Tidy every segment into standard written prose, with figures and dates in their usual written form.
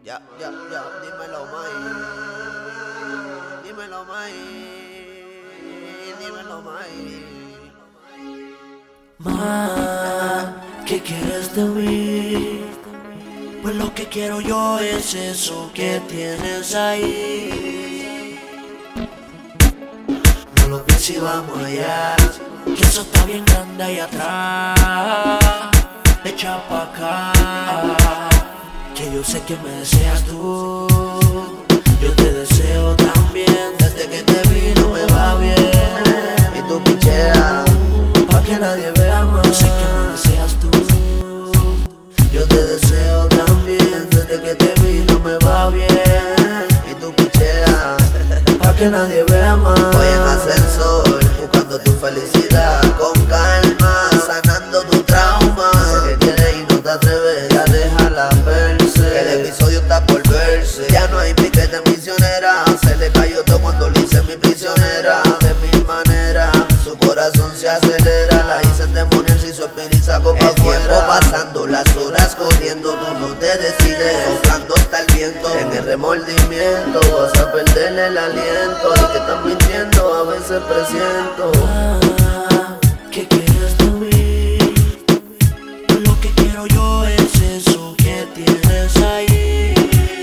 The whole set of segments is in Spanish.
Dímelo, May. Dímelo, May. Dímelo, May. ¿Qué quieres de mí? Pues lo que quiero yo es eso que tienes ahí. No lo pienses y vamos allá, que eso está bien grande ahí atrás. Echa pa' acá, que yo sé que me deseas tú. Yo te deseo también. Desde que te vi no me va bien. Y tú picheas Pa' que nadie vea más. Yo sé que me deseas tú. Yo te deseo también. Desde que te vi no me va bien. Y tú picheas Pa' que nadie vea más. Voy en ascensor buscando tu felicidad. Con calma, sanando tu trauma. Sé que quieres y no te atreves, ya déjala verse. El episodio está por verse. Ya no hay piquete misionera. Se le cayó todo cuando le hice mi prisionera. De mil maneras, su corazón se acelera. La hice endemoniar si su espíritu sacó pa' afuera. El tiempo pasando, las horas corriendo. Tú no te decides, soplando hasta el viento. En el remordimiento vas a perderle el aliento. Y que estás mintiendo, a veces presiento. ¿Qué quieres de mí? Pues lo que quiero yo es eso que tienes ahí.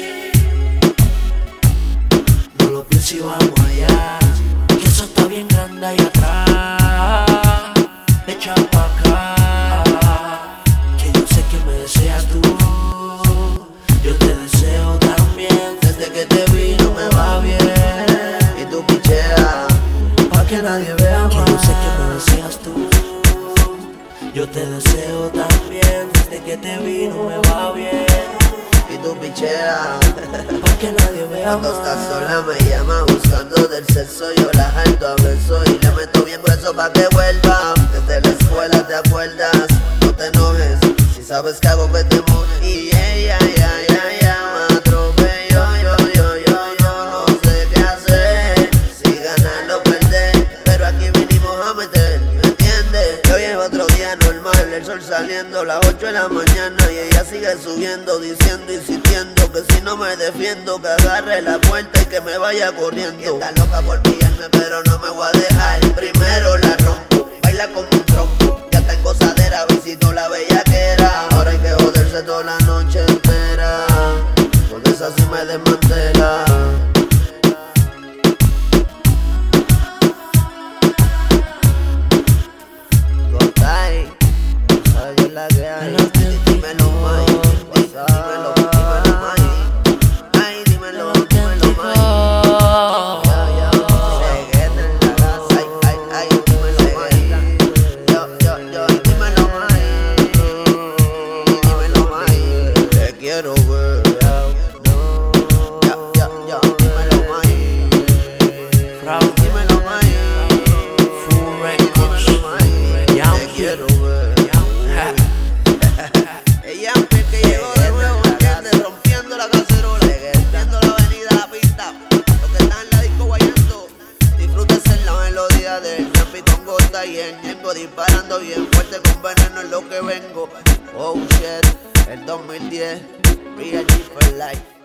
No lo pienses y vamos allá, que eso está bien grande ahí atrás. Echa pa' acá, que yo sé que me deseas tú. Yo te deseo también. Desde que te vi no me va bien. Y tú picheas Pa' que nadie vea más. Que yo sé que me deseas tú. Yo te deseo también. Desde que te vi no me va bien. y tú picheas. Pa' que nadie vea Cuando más. estás sola me llama buscando del sexo. Yo la jalto a beso y le meto bien grueso pa' que vuelva. Desde la escuela te acuerdas. No te enojes si sabes que hago que te mojes. Y ella me atropelló. Yo no sé qué hacer. Si ganar o perder, pero aquí vinimos a meter, ¿me entiendes? Y hoy es otro día normal, el sol saliendo, las 8 de la mañana y ella sigue subiendo, diciendo, insistiendo que si no me defiendo, que agarre la puerta y que me vaya corriendo. Y está loca por pillarme, pero no me voy a dejar. Primero la rompo, baila como un trompo. Ya está en gozadera, visito la bellaquera. Ahora hay que joderse toda la noche entera, porque esa sí me desmantela. Gotay, sabes que es la que hay. Dímelo, May. Dímelo, May. Ay, dímelo, May. Ya, Seguete en la casa. Ay, dímelo, May. Yo, dímelo, May. Dímelo, May. Te quiero ver. Dímelo, May. Dímelo, May. Full Records. Te quiero ver. Ella es que llegó de nuevo, ¿entiendes? Rompiendo la cacerola, rompiendo la avenida, la pista. Los que están en la disco guayando, disfrútense la melodía del Rampi con Gota y el Ñengo disparando bien fuerte con veneno en lo que vengo. Oh shit, el 2010, Real G for Life.